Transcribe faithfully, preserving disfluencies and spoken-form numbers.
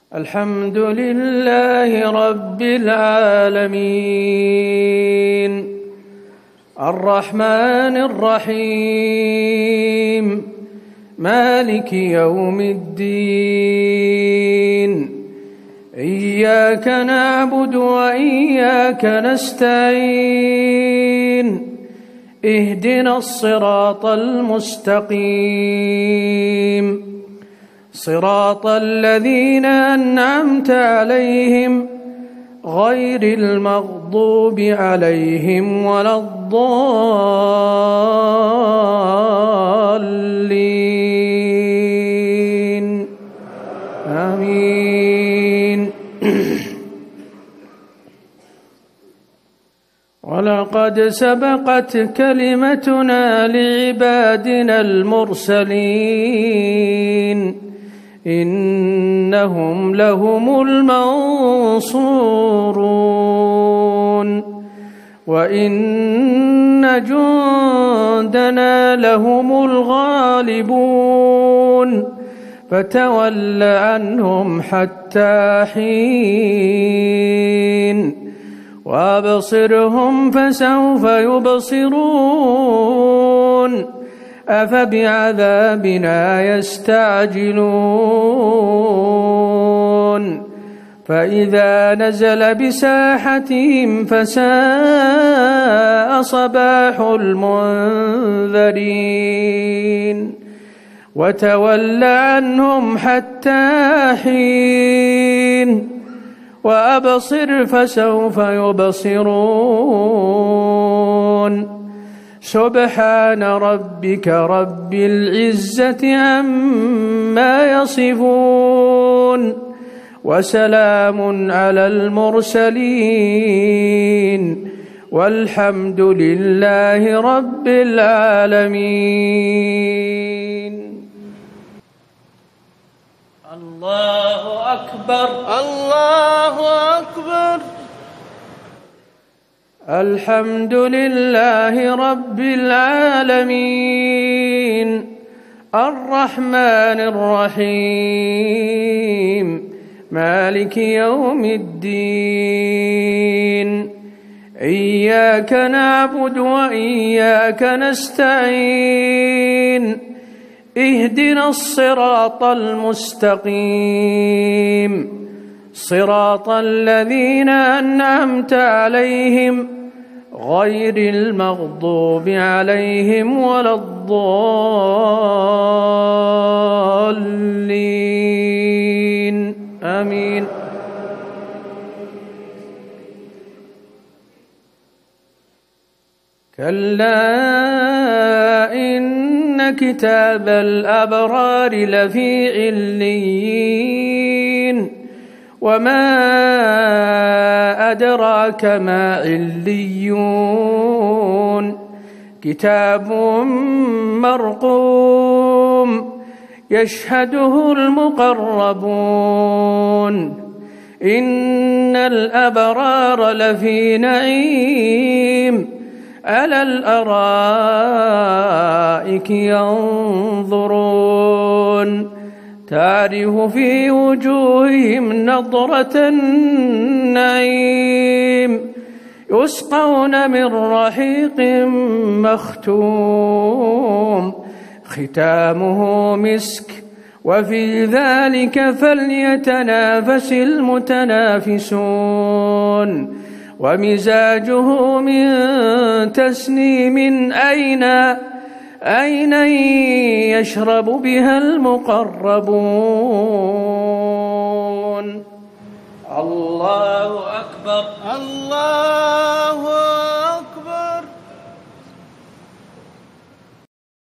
الحمد لله رب العالمين الرحمن الرحيم مالك يوم الدين إياك نعبد وإياك نستعين اهدنا الصراط المستقيم صراط الذين أنعمت عليهم غير المغضوب عليهم ولا الضالين آمين. ولقد سبقت كلمتنا لعبادنا المرسلين إنهم لهم المنصورون وإن جندنا لهم الغالبون فتول عنهم حتى حين وأبصرهم فسوف يبصرون أفبعذابنا يستعجلون فإذا نزل بساحتهم فساء صباح المنذرين وتول عنهم حتى حين وأبصر فسوف يبصرون سبحان ربك رب العزة عما يصفون وسلام على المرسلين والحمد لله رب العالمين. الله أكبر الله أكبر. الحمد لله رب العالمين الرحمن الرحيم مالك يوم الدين إياك نعبد وإياك نستعين اهدنا الصراط المستقيم صراط الذين أنعمت عليهم غير المغضوب عليهم ولا الضالين آمين. كلا إن كتاب الأبرار لفي عليين وما أدراك ما عليون كتاب مرقوم يشهده المقربون إن الأبرار لفي نعيم على الأرائك ينظرون تعرف في وجوههم نضرة النعيم يسقون من رحيق مختوم ختامه مسك وفي ذلك فليتنافس المتنافسون ومزاجه من تسنيم أين أين يشرب بها المقربون. الله أكبر الله